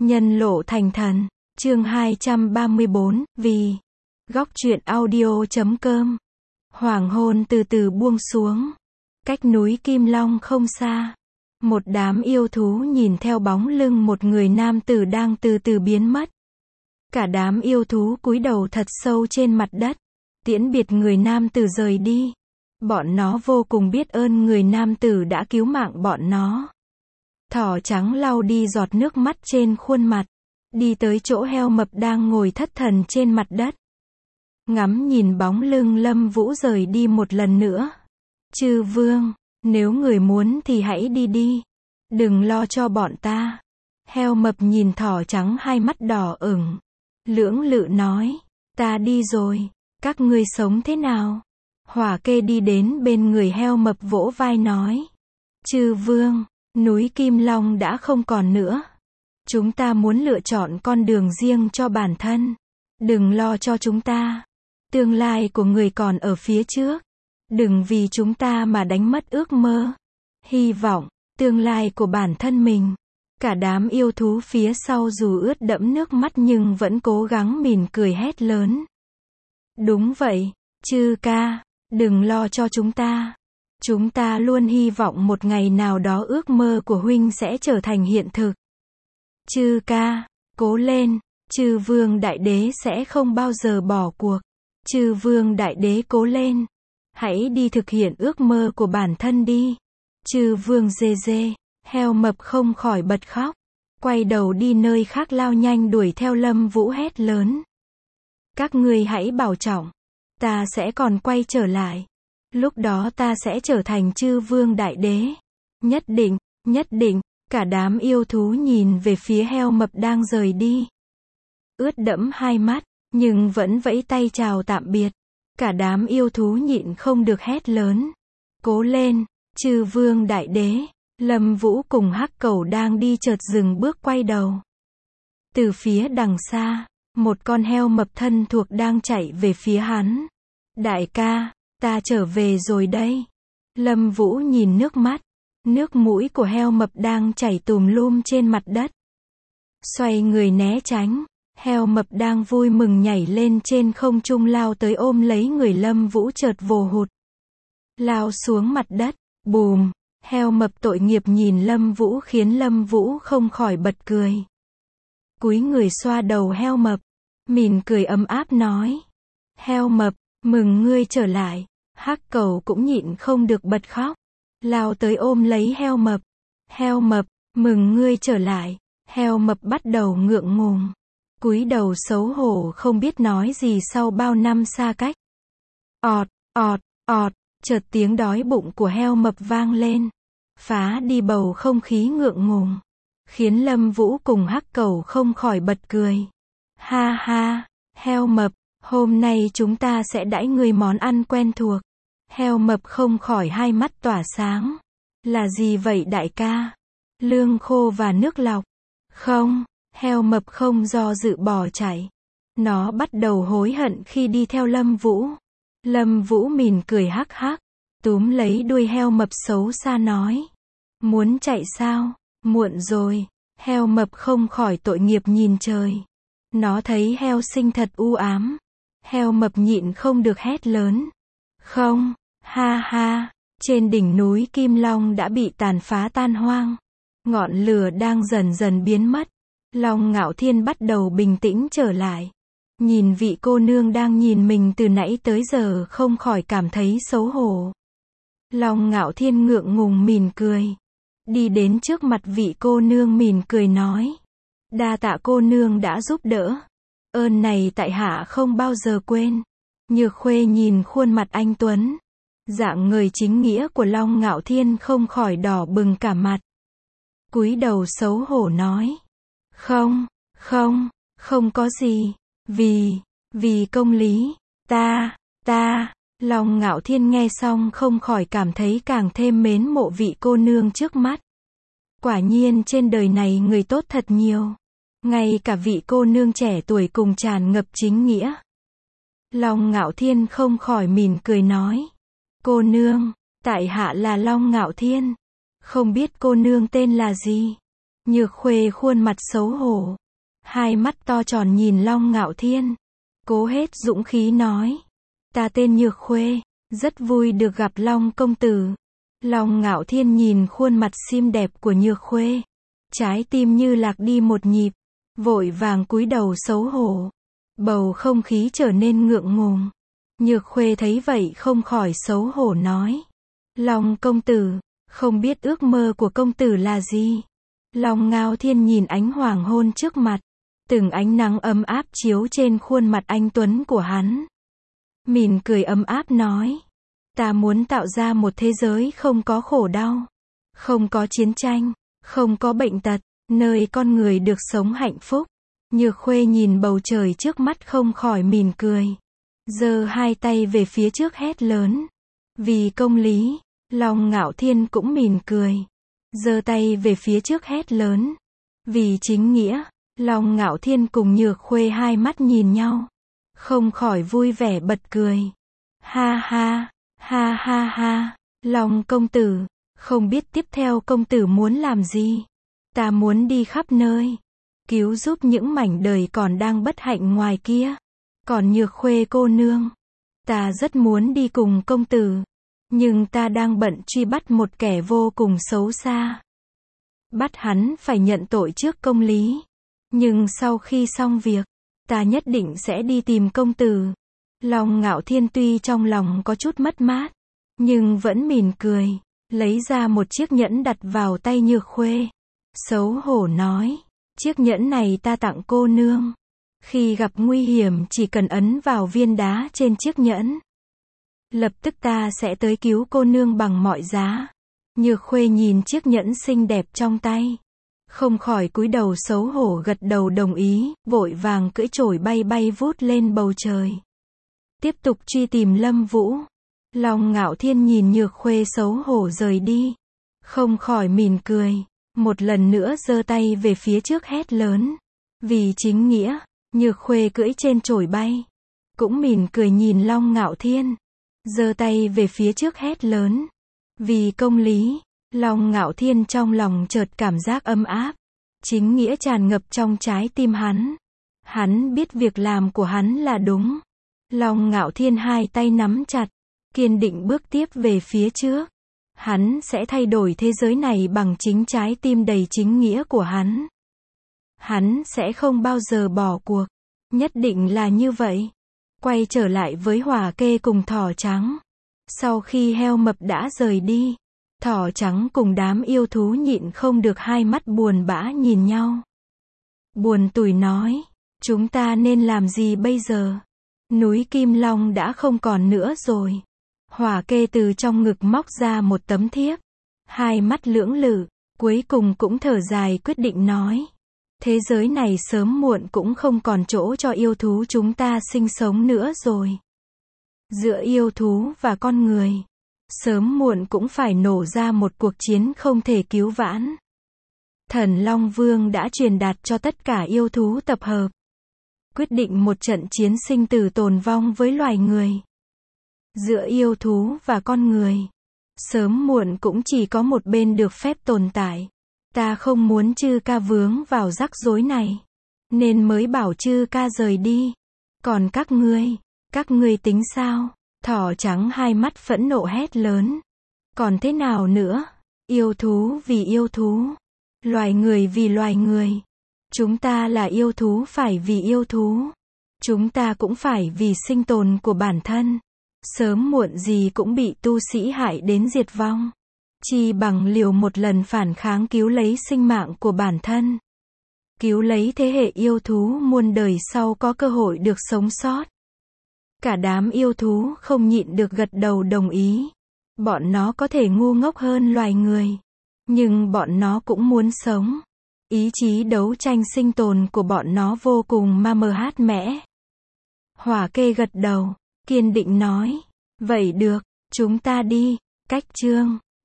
Nhân lộ thành thần, chương 234, vì. Góc truyện audio.com. Hoàng hôn từ từ buông xuống. Cách núi Kim Long không xa. Một đám yêu thú nhìn theo bóng lưng một người nam tử đang từ từ biến mất. Cả đám yêu thú cúi đầu thật sâu trên mặt đất, tiễn biệt người nam tử rời đi. Bọn nó vô cùng biết ơn người nam tử đã cứu mạng bọn nó. Thỏ trắng lau đi giọt nước mắt trên khuôn mặt, đi tới chỗ heo mập đang ngồi thất thần trên mặt đất. Ngắm nhìn bóng lưng Lâm Vũ rời đi một lần nữa. Chư vương, nếu người muốn thì hãy đi đi. Đừng lo cho bọn ta. Heo mập nhìn thỏ trắng hai mắt đỏ ửng. Lưỡng lự nói, ta đi rồi, các ngươi sống thế nào? Hỏa kê đi đến bên người heo mập vỗ vai nói. Chư vương, núi Kim Long đã không còn nữa. Chúng ta muốn lựa chọn con đường riêng cho bản thân. Đừng lo cho chúng ta. Tương lai của người còn ở phía trước. Đừng vì chúng ta mà đánh mất ước mơ, hy vọng, tương lai của bản thân mình. Cả đám yêu thú phía sau dù ướt đẫm nước mắt nhưng vẫn cố gắng mỉm cười hét lớn. Đúng vậy, chư ca, đừng lo cho chúng ta. Chúng ta luôn hy vọng một ngày nào đó ước mơ của huynh sẽ trở thành hiện thực. Chư ca, cố lên, chư vương đại đế sẽ không bao giờ bỏ cuộc. Chư vương đại đế cố lên. Hãy đi thực hiện ước mơ của bản thân đi. Chư vương dê dê, heo mập không khỏi bật khóc. Quay đầu đi nơi khác lao nhanh đuổi theo Lâm Vũ hét lớn. Các ngươi hãy bảo trọng. Ta sẽ còn quay trở lại. Lúc đó ta sẽ trở thành chư vương đại đế. Nhất định, cả đám yêu thú nhìn về phía heo mập đang rời đi. Ướt đẫm hai mắt, nhưng vẫn vẫy tay chào tạm biệt. Cả đám yêu thú nhịn không được hét lớn. Cố lên, chư vương đại đế. Lâm Vũ cùng Hắc Cẩu đang đi chợt dừng bước quay đầu. Từ phía đằng xa, một con heo mập thân thuộc đang chạy về phía hắn. Đại ca, ta trở về rồi đây. Lâm Vũ nhìn nước mắt, nước mũi của heo mập đang chảy tùm lum trên mặt đất. Xoay người né tránh. Heo mập đang vui mừng nhảy lên trên không trung lao tới ôm lấy người Lâm Vũ chợt vồ hụt. Lao xuống mặt đất, bùm, heo mập tội nghiệp nhìn Lâm Vũ khiến Lâm Vũ không khỏi bật cười. Cúi người xoa đầu heo mập, mỉm cười ấm áp nói. Heo mập, mừng ngươi trở lại. Hắc Cẩu cũng nhịn không được bật khóc. Lao tới ôm lấy heo mập. Heo mập, mừng ngươi trở lại. Heo mập bắt đầu ngượng ngùng. Cúi đầu xấu hổ không biết nói gì sau bao năm xa cách. Ọt, ọt, ọt, chợt tiếng đói bụng của heo mập vang lên. Phá đi bầu không khí ngượng ngùng. Khiến Lâm Vũ cùng Hắc Cẩu không khỏi bật cười. Ha ha, heo mập, hôm nay chúng ta sẽ đãi ngươi món ăn quen thuộc. Heo mập không khỏi hai mắt tỏa sáng. Là gì vậy đại ca? Lương khô và nước lọc. Không. Heo mập không do dự bỏ chạy. Nó bắt đầu hối hận khi đi theo Lâm Vũ. Lâm Vũ mỉm cười hắc hắc, túm lấy đuôi heo mập xấu xa nói. Muốn chạy sao? Muộn rồi. Heo mập không khỏi tội nghiệp nhìn trời. Nó thấy heo sinh thật u ám. Heo mập nhịn không được hét lớn. Không, ha ha, trên đỉnh núi Kim Long đã bị tàn phá tan hoang. Ngọn lửa đang dần dần biến mất. Long Ngạo Thiên bắt đầu bình tĩnh trở lại. Nhìn vị cô nương đang nhìn mình từ nãy tới giờ không khỏi cảm thấy xấu hổ. Long Ngạo Thiên ngượng ngùng mỉm cười. Đi đến trước mặt vị cô nương mỉm cười nói. Đa tạ cô nương đã giúp đỡ. Ơn này tại hạ không bao giờ quên. Nhược Khuê nhìn khuôn mặt anh tuấn, dạng người chính nghĩa của Long Ngạo Thiên không khỏi đỏ bừng cả mặt. Cúi đầu xấu hổ nói. Không có gì. Vì công lý. Long Ngạo Thiên nghe xong không khỏi cảm thấy càng thêm mến mộ vị cô nương trước mắt. Quả nhiên trên đời này người tốt thật nhiều. Ngay cả vị cô nương trẻ tuổi cùng tràn ngập chính nghĩa. Long Ngạo Thiên không khỏi mỉm cười nói. Cô nương, tại hạ là Long Ngạo Thiên. Không biết cô nương tên là gì? Nhược Khuê khuôn mặt xấu hổ. Hai mắt to tròn nhìn Long Ngạo Thiên. Cố hết dũng khí nói. Ta tên Nhược Khuê, rất vui được gặp Long công tử. Long Ngạo Thiên nhìn khuôn mặt xinh đẹp của Nhược Khuê. Trái tim như lạc đi một nhịp. Vội vàng cúi đầu xấu hổ. Bầu không khí trở nên ngượng ngùng. Nhược Khuê thấy vậy không khỏi xấu hổ nói. Long công tử, không biết ước mơ của công tử là gì? Long Ngạo Thiên nhìn ánh hoàng hôn trước mặt. Từng ánh nắng ấm áp chiếu trên khuôn mặt anh tuấn của hắn. Mỉm cười ấm áp nói. Ta muốn tạo ra một thế giới không có khổ đau. Không có chiến tranh. Không có bệnh tật. Nơi con người được sống hạnh phúc. Nhược Khuê nhìn bầu trời trước mắt không khỏi mỉm cười. Giơ hai tay về phía trước hét lớn. Vì công lý. Long Ngạo Thiên cũng mỉm cười. Giơ tay về phía trước hét lớn. Vì chính nghĩa. Long Ngạo Thiên cùng Nhược Khuê hai mắt nhìn nhau. Không khỏi vui vẻ bật cười. Ha ha, ha ha ha. Long công tử, không biết tiếp theo công tử muốn làm gì? Ta muốn đi khắp nơi. Cứu giúp những mảnh đời còn đang bất hạnh ngoài kia. Còn Nhược Khuê cô nương. Ta rất muốn đi cùng công tử. Nhưng ta đang bận truy bắt một kẻ vô cùng xấu xa. Bắt hắn phải nhận tội trước công lý. Nhưng sau khi xong việc, ta nhất định sẽ đi tìm công tử. Long Ngạo Thiên tuy trong lòng có chút mất mát, nhưng vẫn mỉm cười, lấy ra một chiếc nhẫn đặt vào tay Nhược Khuê. Xấu hổ nói, chiếc nhẫn này ta tặng cô nương. Khi gặp nguy hiểm chỉ cần ấn vào viên đá trên chiếc nhẫn. Lập tức ta sẽ tới cứu cô nương bằng mọi giá. Nhược Khuê nhìn chiếc nhẫn xinh đẹp trong tay. Không khỏi cúi đầu xấu hổ gật đầu đồng ý, vội vàng cưỡi chổi bay bay vút lên bầu trời. Tiếp tục truy tìm Lâm Vũ. Long Ngạo Thiên nhìn Nhược Khuê xấu hổ rời đi. Không khỏi mỉm cười. Một lần nữa giơ tay về phía trước hét lớn. Vì chính nghĩa. Nhược Khuê cưỡi trên chổi bay. Cũng mỉm cười nhìn Long Ngạo Thiên. Giơ tay về phía trước hét lớn. Vì công lý. Long Ngạo Thiên trong lòng chợt cảm giác ấm áp. Chính nghĩa tràn ngập trong trái tim hắn. Hắn biết việc làm của hắn là đúng. Long Ngạo Thiên hai tay nắm chặt. Kiên định bước tiếp về phía trước. Hắn sẽ thay đổi thế giới này bằng chính trái tim đầy chính nghĩa của hắn. Hắn sẽ không bao giờ bỏ cuộc. Nhất định là như vậy. Quay trở lại với Hỏa Kê cùng Thỏ Trắng. Sau khi heo mập đã rời đi, Thỏ Trắng cùng đám yêu thú nhịn không được hai mắt buồn bã nhìn nhau. Buồn tủi nói, chúng ta nên làm gì bây giờ? Núi Kim Long đã không còn nữa rồi. Hỏa Kê từ trong ngực móc ra một tấm thiếp. Hai mắt lưỡng lự, cuối cùng cũng thở dài quyết định nói. Thế giới này sớm muộn cũng không còn chỗ cho yêu thú chúng ta sinh sống nữa rồi. Giữa yêu thú và con người, sớm muộn cũng phải nổ ra một cuộc chiến không thể cứu vãn. Thần Long Vương đã truyền đạt cho tất cả yêu thú tập hợp. Quyết định một trận chiến sinh tử tồn vong với loài người. Giữa yêu thú và con người, sớm muộn cũng chỉ có một bên được phép tồn tại. Ta không muốn Chư Ca vướng vào rắc rối này, nên mới bảo Chư Ca rời đi. Còn các ngươi tính sao? Thỏ Trắng hai mắt phẫn nộ hét lớn. Còn thế nào nữa? Yêu thú vì yêu thú, loài người vì loài người. Chúng ta là yêu thú phải vì yêu thú. Chúng ta cũng phải vì sinh tồn của bản thân. Sớm muộn gì cũng bị tu sĩ hại đến diệt vong. Chi bằng liều một lần phản kháng cứu lấy sinh mạng của bản thân. Cứu lấy thế hệ yêu thú muôn đời sau có cơ hội được sống sót. Cả đám yêu thú không nhịn được gật đầu đồng ý. Bọn nó có thể ngu ngốc hơn loài người. Nhưng bọn nó cũng muốn sống. Ý chí đấu tranh sinh tồn của bọn nó vô cùng mát mẻ. Hỏa Kê gật đầu, kiên định nói. Vậy được, chúng ta đi. Cách chương